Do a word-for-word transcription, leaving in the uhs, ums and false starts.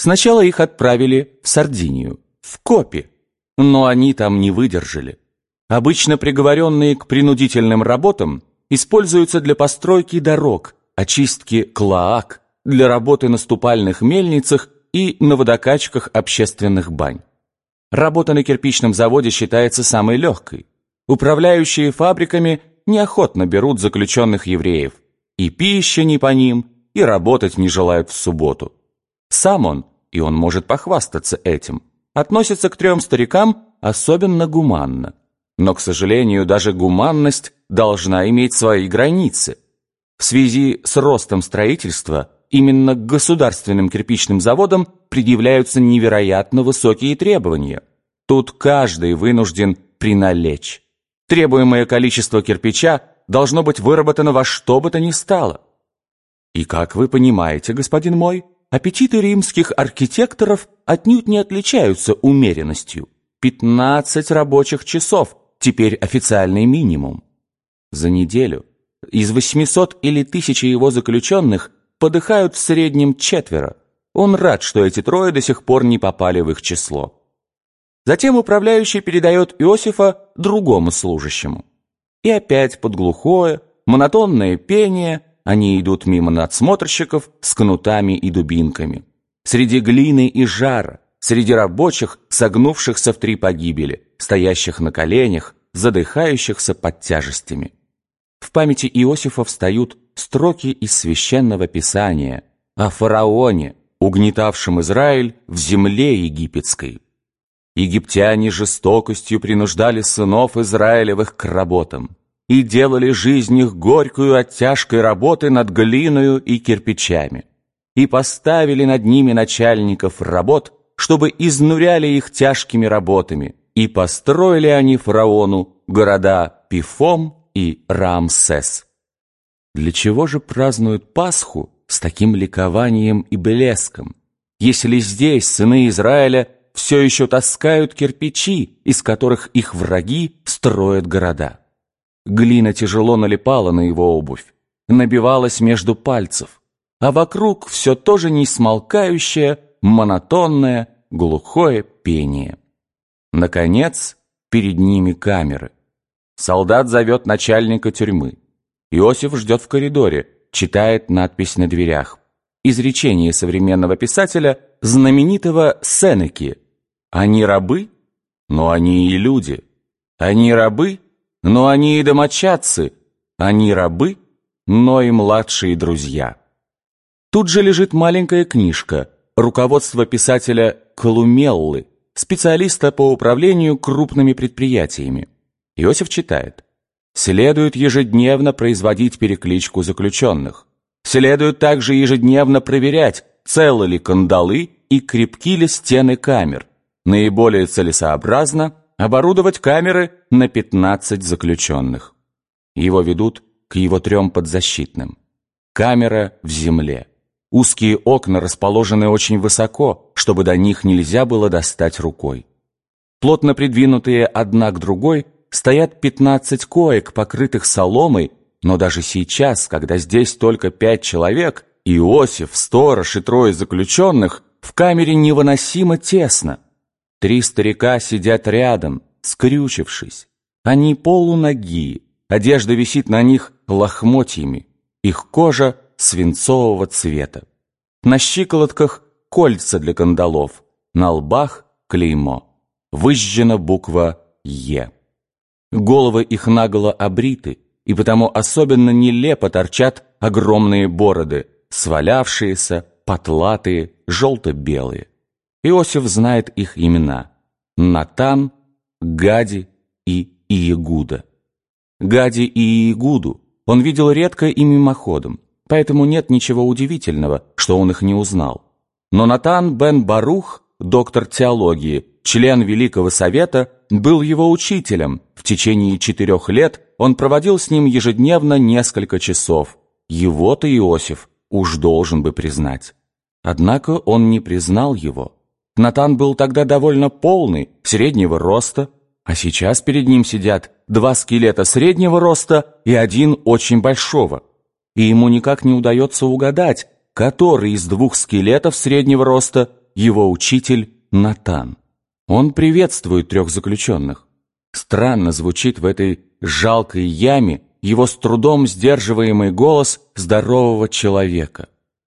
Сначала их отправили в Сардинию, в Копи, но они там не выдержали. Обычно приговоренные к принудительным работам используются для постройки дорог, очистки клоак, для работы на ступальных мельницах и на водокачках общественных бань. Работа на кирпичном заводе считается самой легкой. Управляющие фабриками неохотно берут заключенных евреев. И пища не по ним, и работать не желают в субботу. Сам он, и он может похвастаться этим, относится к трем старикам особенно гуманно. Но, к сожалению, даже гуманность должна иметь свои границы. В связи с ростом строительства именно к государственным кирпичным заводам предъявляются невероятно высокие требования. Тут каждый вынужден приналечь. Требуемое количество кирпича должно быть выработано во что бы то ни стало. И, как вы понимаете, господин мой, аппетиты римских архитекторов отнюдь не отличаются умеренностью. пятнадцать рабочих часов – теперь официальный минимум. За неделю из восьмисот или тысячи его заключенных подыхают в среднем четверо. Он рад, что эти трое до сих пор не попали в их число. Затем управляющий передает Иосифа другому служащему. И опять под глухое, монотонное пение они идут мимо надсмотрщиков с кнутами и дубинками. Среди глины и жара, среди рабочих, согнувшихся в три погибели, стоящих на коленях, задыхающихся под тяжестями. В памяти Иосифа встают строки из Священного Писания о фараоне, угнетавшем Израиль в земле египетской. Египтяне жестокостью принуждали сынов Израилевых к работам и делали жизнь их горькую от тяжкой работы над глиною и кирпичами, и поставили над ними начальников работ, чтобы изнуряли их тяжкими работами, и построили они фараону города Пифом и Раамсес. Для чего же празднуют Пасху с таким ликованием и блеском, если здесь сыны Израиля все еще таскают кирпичи, из которых их враги строят города? Глина тяжело налипала на его обувь, набивалась между пальцев, а вокруг все тоже несмолкающее, монотонное, глухое пение. Наконец, перед ними камеры. Солдат зовет начальника тюрьмы. Иосиф ждет в коридоре, читает надпись на дверях. Изречение современного писателя, знаменитого Сенеки. «Они рабы, но они и люди. Они рабы, но они и домочадцы. Они рабы, но и младшие друзья». Тут же лежит маленькая книжка, руководство писателя Колумеллы, специалиста по управлению крупными предприятиями. Иосиф читает: «Следует ежедневно производить перекличку заключенных. Следует также ежедневно проверять, целы ли кандалы и крепки ли стены камер. Наиболее целесообразно оборудовать камеры на пятнадцать заключенных». Его ведут к его трем подзащитным. Камера в земле. Узкие окна расположены очень высоко, чтобы до них нельзя было достать рукой. Плотно придвинутые одна к другой стоят пятнадцать коек, покрытых соломой, но даже сейчас, когда здесь только пять человек, Иосиф, сторож и трое заключенных, в камере невыносимо тесно. Три старика сидят рядом, скрючившись. Они полуноги, одежда висит на них лохмотьями, их кожа свинцового цвета. На щиколотках кольца для кандалов, на лбах клеймо. Выжжена буква «Е». Головы их наголо обриты, и потому особенно нелепо торчат огромные бороды, свалявшиеся, потлатые, желто-белые. Иосиф знает их имена: Натан, Гади и Иегуда. Гади и Иегуду он видел редко и мимоходом, поэтому нет ничего удивительного, что он их не узнал. Но Натан бен Барух, доктор теологии, член Великого Совета, был его учителем. В течение четырех лет он проводил с ним ежедневно несколько часов. Его-то Иосиф уж должен бы признать. Однако он не признал его. Натан был тогда довольно полный, среднего роста, а сейчас перед ним сидят два скелета среднего роста и один очень большого. И ему никак не удается угадать, который из двух скелетов среднего роста его учитель Натан. Он приветствует трех заключенных. Странно звучит в этой жалкой яме его с трудом сдерживаемый голос здорового человека.